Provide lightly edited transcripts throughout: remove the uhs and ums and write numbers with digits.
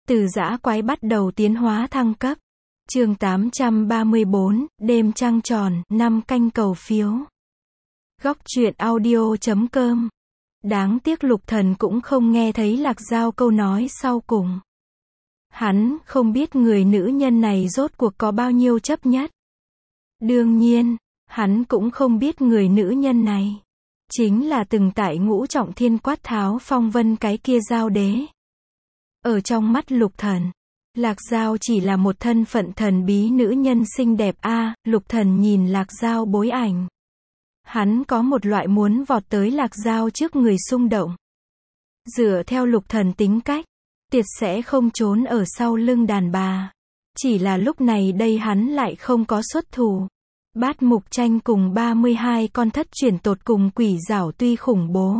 Từ dã quái bắt đầu tiến hóa thăng cấp. Chương 834, đêm trăng tròn, 5 canh cầu phiếu. Góc truyện audio.com. Đáng tiếc Lục Thần cũng không nghe thấy Lạc Dao câu nói sau cùng. Hắn không biết người nữ nhân này rốt cuộc có bao nhiêu chấp nhất. Đương nhiên, hắn cũng không biết người nữ nhân này chính là từng tại Ngũ Trọng Thiên quát tháo phong vân cái kia Dao đế. Ở trong mắt Lục Thần, Lạc Dao chỉ là một thân phận thần bí nữ nhân xinh đẹp Lục Thần nhìn Lạc Dao bối ảnh. Hắn có một loại muốn vọt tới Lạc Dao trước người xung động. Dựa theo Lục Thần tính cách, tuyệt sẽ không trốn ở sau lưng đàn bà. Chỉ là lúc này đây hắn lại không có xuất thủ. Bát Mục Tranh cùng 32 con thất chuyển tột cùng quỷ giảo tuy khủng bố.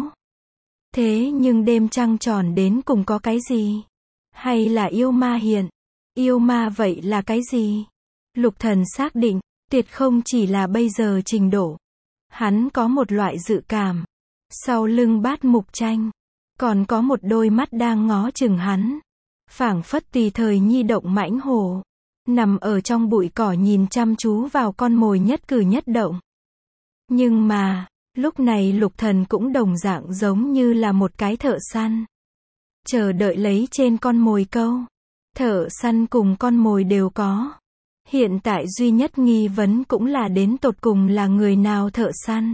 Thế nhưng đêm trăng tròn đến cùng có cái gì? Hay là yêu ma hiện? Yêu ma vậy là cái gì? Lục Thần xác định, tuyệt không chỉ là bây giờ trình độ. Hắn có một loại dự cảm. Sau lưng Bát Mục Tranh, còn có một đôi mắt đang ngó chừng hắn. Phảng phất tùy thời nhi động mãnh hổ. Nằm ở trong bụi cỏ nhìn chăm chú vào con mồi nhất cử nhất động. Nhưng mà, lúc này Lục Thần cũng đồng dạng giống như là một cái thợ săn. Chờ đợi lấy trên con mồi câu. Thợ săn cùng con mồi đều có. Hiện tại duy nhất nghi vấn cũng là đến tột cùng là người nào thợ săn.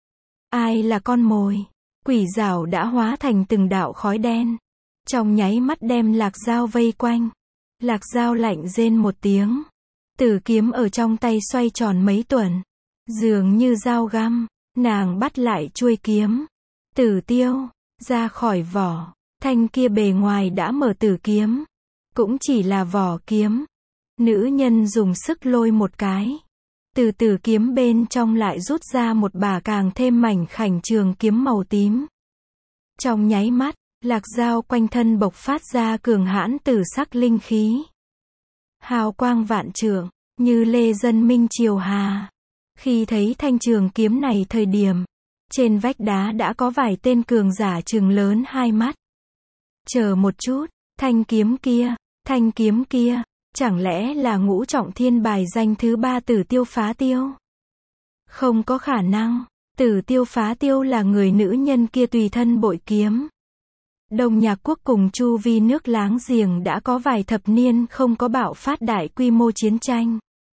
Ai là con mồi? Quỷ giảo đã hóa thành từng đạo khói đen. Trong nháy mắt đem Lạc Dao vây quanh. Lạc Dao lạnh rên một tiếng. Tử kiếm ở trong tay xoay tròn mấy tuần. Dường như dao găm. Nàng bắt lại chuôi kiếm. Tử tiêu. Ra khỏi vỏ. Thanh kia bề ngoài đã mở tử kiếm. Cũng chỉ là vỏ kiếm. Nữ nhân dùng sức lôi một cái. Từ tử kiếm bên trong lại rút ra một bả càng thêm mảnh khảnh trường kiếm màu tím. Trong nháy mắt, Lạc Dao quanh thân bộc phát ra cường hãn tử sắc linh khí. Hào quang vạn trượng, như lê dân minh triều hà. Khi thấy thanh trường kiếm này thời điểm, trên vách đá đã có vài tên cường giả trừng lớn hai mắt. Chờ một chút, thanh kiếm kia, chẳng lẽ là Ngũ Trọng Thiên bài danh thứ 3 Tử Tiêu Phá Tiêu? Không có khả năng, Tử Tiêu Phá Tiêu là người nữ nhân kia tùy thân bội kiếm. Đông Nhạc Quốc cùng chu vi nước láng giềng đã có vài thập niên không có bạo phát đại quy mô chiến tranh.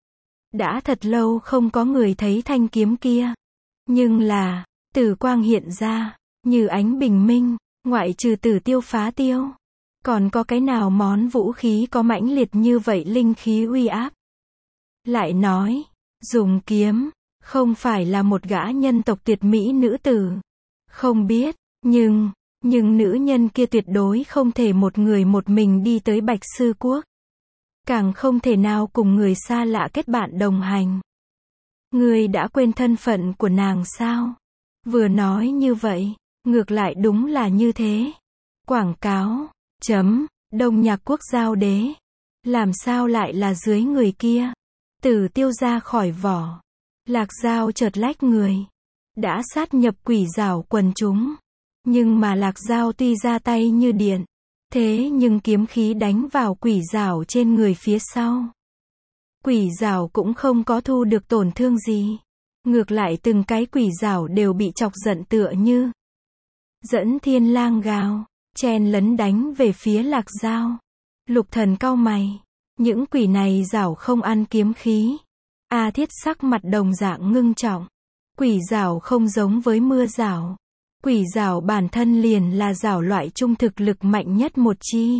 Đã thật lâu không có người thấy thanh kiếm kia. Nhưng là, tử quang hiện ra, như ánh bình minh, ngoại trừ Tử Tiêu Phá Tiêu. Còn có cái nào món vũ khí có mãnh liệt như vậy linh khí uy áp? Lại nói, dùng kiếm, không phải là một gã nhân tộc tuyệt mỹ nữ tử. Không biết, nhưng nữ nhân kia tuyệt đối không thể một người một mình đi tới Bạch Sư Quốc. Càng không thể nào cùng người xa lạ kết bạn đồng hành. Ngươi đã quên thân phận của nàng sao? Vừa nói như vậy, ngược lại đúng là như thế. Quảng cáo, Đông Nhạc Quốc Dao đế. Làm sao lại là dưới người kia? Tử tiêu ra khỏi vỏ. Lạc Dao chợt lách người. Đã sát nhập quỷ giảo quần chúng. Nhưng mà Lạc Dao tuy ra tay như điện. Thế nhưng kiếm khí đánh vào quỷ giảo trên người phía sau. Quỷ giảo cũng không có thu được tổn thương gì. Ngược lại từng cái quỷ giảo đều bị chọc giận tựa như dẫn thiên lang gào. Chen lấn đánh về phía Lạc Dao. Lục Thần cau mày. Những quỷ này giảo không ăn kiếm khí. Thiết sắc mặt đồng dạng ngưng trọng. Quỷ giảo không giống với mưa giảo. Quỷ giảo bản thân liền là giảo loại trung thực lực mạnh nhất một chi.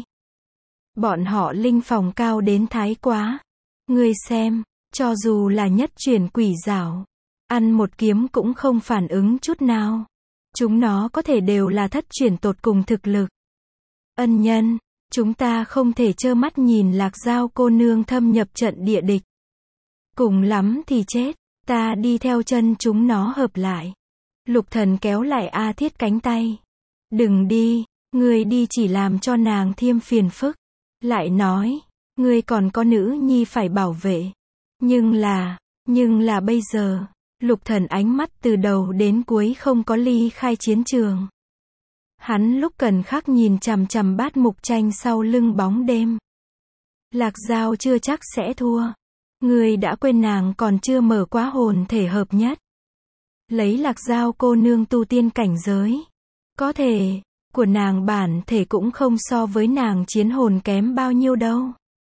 Bọn họ linh phòng cao đến thái quá. Ngươi xem, cho dù là nhất chuyển quỷ giảo, ăn một kiếm cũng không phản ứng chút nào. Chúng nó có thể đều là thất chuyển tột cùng thực lực. Ân nhân, chúng ta không thể trơ mắt nhìn Lạc Dao cô nương thâm nhập trận địa địch. Cùng lắm thì chết, ta đi theo chân chúng nó hợp lại. Lục Thần kéo lại Thiết cánh tay. Đừng đi, ngươi đi chỉ làm cho nàng thêm phiền phức. Lại nói, ngươi còn có nữ nhi phải bảo vệ. Nhưng là bây giờ, Lục Thần ánh mắt từ đầu đến cuối không có ly khai chiến trường. Hắn lúc cần khắc nhìn chằm chằm Bát Mục Tranh sau lưng bóng đêm. Lạc Dao chưa chắc sẽ thua. Ngươi đã quên nàng còn chưa mở quá hồn thể hợp nhất. Lấy Lạc Dao cô nương tu tiên cảnh giới. Có thể, của nàng bản thể cũng không so với nàng chiến hồn kém bao nhiêu đâu.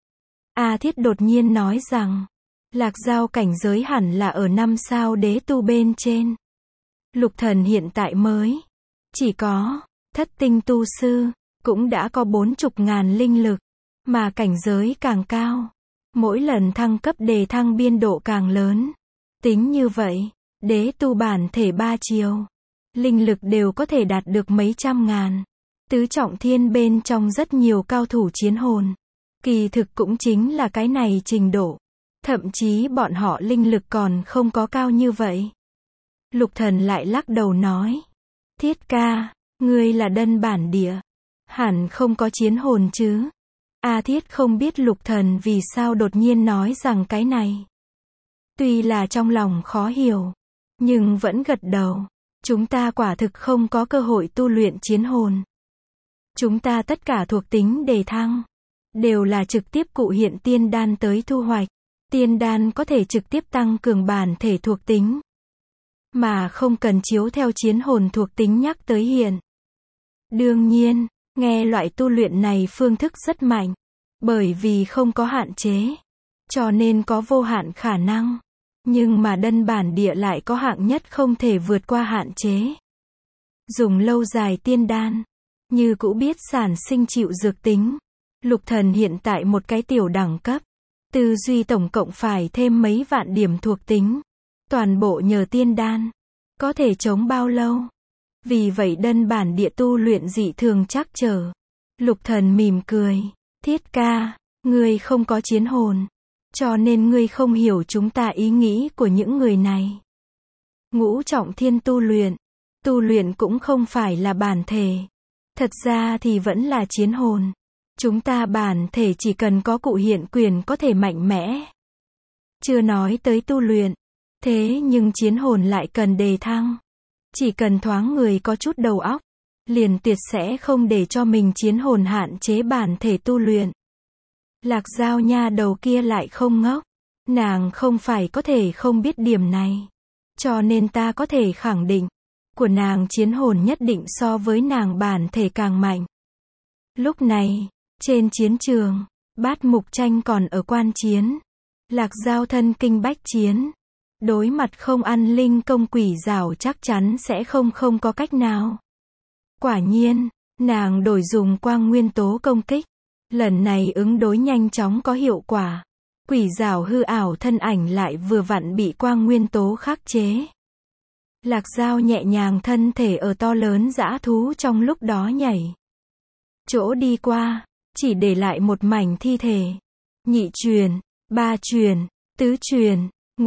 A Thiết đột nhiên nói rằng, Lạc Dao cảnh giới hẳn là ở 5 sao đế tu bên trên. Lục Thần hiện tại mới chỉ có thất tinh tu sư, cũng đã có 40.000 linh lực, mà cảnh giới càng cao, mỗi lần thăng cấp đề thăng biên độ càng lớn. Tính như vậy, đế tu bản thể 3 chiều, linh lực đều có thể đạt được mấy trăm ngàn. Tứ trọng thiên bên trong rất nhiều cao thủ chiến hồn, kỳ thực cũng chính là cái này trình độ. Thậm chí bọn họ linh lực còn không có cao như vậy. Lục Thần lại lắc đầu nói, Thiết ca, ngươi là dân bản địa, hẳn không có chiến hồn chứ. A Thiết không biết Lục Thần vì sao đột nhiên nói rằng cái này. Tuy là trong lòng khó hiểu, nhưng vẫn gật đầu. Chúng ta quả thực không có cơ hội tu luyện chiến hồn. Chúng ta tất cả thuộc tính đề thăng, đều là trực tiếp cụ hiện tiên đan tới thu hoạch. Tiên đan có thể trực tiếp tăng cường bản thể thuộc tính, mà không cần chiếu theo chiến hồn thuộc tính nhắc tới hiện. Đương nhiên, nghe loại tu luyện này phương thức rất mạnh, bởi vì không có hạn chế, cho nên có vô hạn khả năng. Nhưng mà dân bản địa lại có hạng nhất không thể vượt qua hạn chế. Dùng lâu dài tiên đan, như cũ biết sản sinh chịu dược tính. Lục Thần hiện tại một cái tiểu đẳng cấp, tư duy tổng cộng phải thêm mấy vạn điểm thuộc tính. Toàn bộ nhờ tiên đan, có thể chống bao lâu? Vì vậy dân bản địa tu luyện dị thường trắc trở. Lục Thần mỉm cười, Thiết ca, ngươi không có chiến hồn, cho nên ngươi không hiểu chúng ta ý nghĩ của những người này. Ngũ trọng thiên tu luyện cũng không phải là bản thể. Thật ra thì vẫn là chiến hồn. Chúng ta bản thể chỉ cần có cụ hiện quyền có thể mạnh mẽ. Chưa nói tới tu luyện. Thế nhưng chiến hồn lại cần đề thăng. Chỉ cần thoáng người có chút đầu óc, liền tuyệt sẽ không để cho mình chiến hồn hạn chế bản thể tu luyện. Lạc Dao nha đầu kia lại không ngốc. Nàng không phải có thể không biết điểm này. Cho nên ta có thể khẳng định, của nàng chiến hồn nhất định so với nàng bản thể càng mạnh. Lúc này, trên chiến trường, Bát Mục Tranh còn ở quan chiến. Lạc Dao thân kinh bách chiến. Đối mặt không ăn linh công quỷ rào chắc chắn sẽ không có cách nào. Quả nhiên, nàng đổi dùng quang nguyên tố công kích. Lần này ứng đối nhanh chóng có hiệu quả. Quỷ rào hư ảo thân ảnh lại vừa vặn bị quang nguyên tố khắc chế. Lạc Dao nhẹ nhàng thân thể ở to lớn dã thú trong lúc đó nhảy. Chỗ đi qua, chỉ để lại một mảnh thi thể. Nhị truyền, ba truyền, tứ truyền,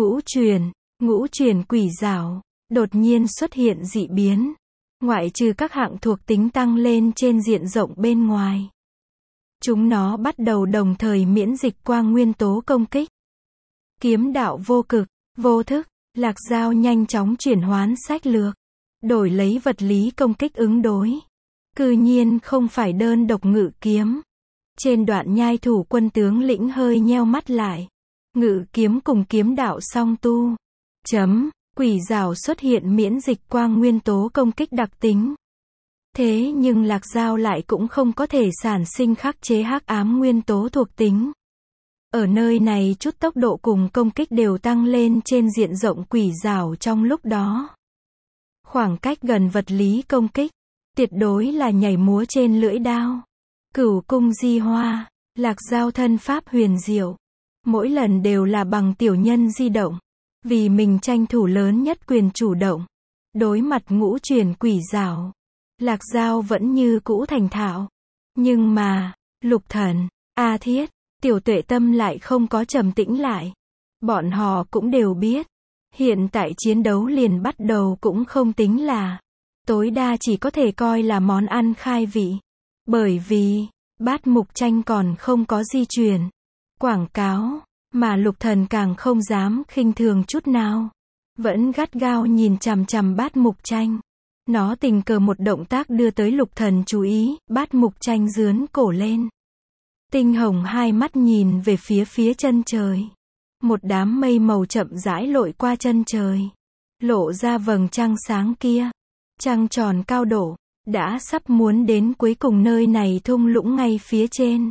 ngũ truyền quỷ rào, đột nhiên xuất hiện dị biến. Ngoại trừ các hạng thuộc tính tăng lên trên diện rộng bên ngoài. Chúng nó bắt đầu đồng thời miễn dịch quang nguyên tố công kích. Kiếm đạo vô cực, vô thức, Lạc Dao nhanh chóng chuyển hoán sách lược. Đổi lấy vật lý công kích ứng đối. Cư nhiên không phải đơn độc ngự kiếm. Trên đoạn nhai thủ quân tướng lĩnh hơi nheo mắt lại. Ngự kiếm cùng kiếm đạo song tu. Quỷ rào xuất hiện miễn dịch quang nguyên tố công kích đặc tính. Thế nhưng Lạc Dao lại cũng không có thể sản sinh khắc chế hắc ám nguyên tố thuộc tính. Ở nơi này chút tốc độ cùng công kích đều tăng lên trên diện rộng quỷ rào trong lúc đó. Khoảng cách gần vật lý công kích, tuyệt đối là nhảy múa trên lưỡi đao. Cửu cung di hoa, Lạc Dao thân pháp huyền diệu. Mỗi lần đều là bằng tiểu nhân di động. Vì mình tranh thủ lớn nhất quyền chủ động. Đối mặt ngũ truyền quỷ rào, Lạc Dao vẫn như cũ thành thạo. Nhưng mà, Lục Thần, A Thiết, Tiểu Tuệ Tâm lại không có trầm tĩnh lại. Bọn họ cũng đều biết. Hiện tại chiến đấu liền bắt đầu cũng không tính là. Tối đa chỉ có thể coi là món ăn khai vị. Bởi vì, Bát Mục Tranh còn không có di truyền. Quảng cáo. Mà Lục Thần càng không dám khinh thường chút nào. Vẫn gắt gao nhìn chằm chằm Bát Mục Tranh. Nó tình cờ một động tác đưa tới Lục Thần chú ý, Bát Mục Tranh dướn cổ lên. Tinh hồng hai mắt nhìn về phía chân trời. Một đám mây màu chậm rãi lội qua chân trời. Lộ ra vầng trăng sáng kia. Trăng tròn cao độ, đã sắp muốn đến cuối cùng nơi này thung lũng ngay phía trên.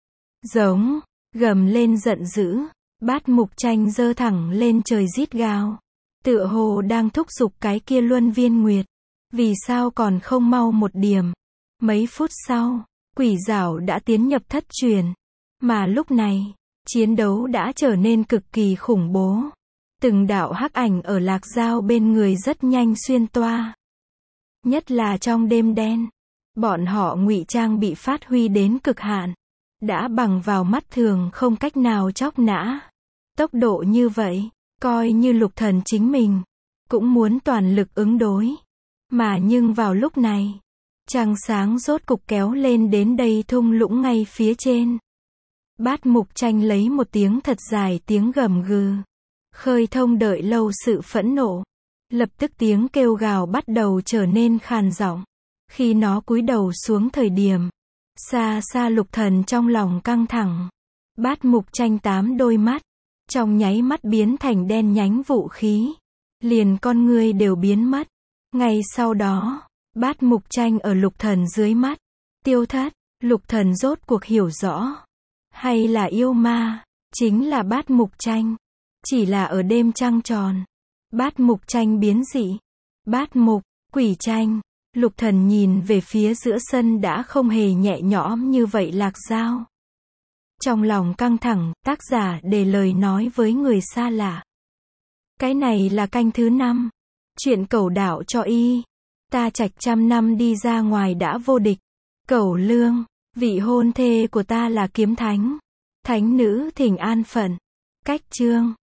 Giống, gầm lên giận dữ, Bát Mục Tranh giơ thẳng lên trời rít gào. Tựa hồ đang thúc giục cái kia luân viên nguyệt. Vì sao còn không mau một điểm? Mấy phút sau, quỷ dảo đã tiến nhập thất truyền. Mà lúc này, chiến đấu đã trở nên cực kỳ khủng bố. Từng đạo hắc ảnh ở Lạc Dao bên người rất nhanh xuyên toa. Nhất là trong đêm đen, bọn họ ngụy trang bị phát huy đến cực hạn. Đã bằng vào mắt thường không cách nào chóc nã. Tốc độ như vậy, coi như Lục Thần chính mình, cũng muốn toàn lực ứng đối. Mà nhưng vào lúc này, trăng sáng rốt cục kéo lên đến đây thung lũng ngay phía trên. Bát Mục Tranh lấy một tiếng thật dài tiếng gầm gừ. Khơi thông đợi lâu sự phẫn nộ. Lập tức tiếng kêu gào bắt đầu trở nên khàn giọng. Khi nó cúi đầu xuống thời điểm, xa xa Lục Thần trong lòng căng thẳng. Bát Mục Tranh 8 đôi mắt, trong nháy mắt biến thành đen nhánh vũ khí. Liền con ngươi đều biến mất. Ngay sau đó, Bát Mục Tranh ở Lục Thần dưới mắt, tiêu thất. Lục Thần rốt cuộc hiểu rõ. Hay là yêu ma, chính là Bát Mục Tranh. Chỉ là ở đêm trăng tròn, Bát Mục Tranh biến dị. Bát Mục, quỷ tranh. Lục Thần nhìn về phía giữa sân đã không hề nhẹ nhõm như vậy Lạc Dao. Trong lòng căng thẳng, tác giả để lời nói với người xa lạ. Cái này là canh thứ 5. Chuyện Cẩu đạo cho y. Ta trạch trăm năm đi ra ngoài đã vô địch. Cẩu Lương, vị hôn thê của ta là kiếm thánh. Thánh nữ thỉnh an phận. Cách chương.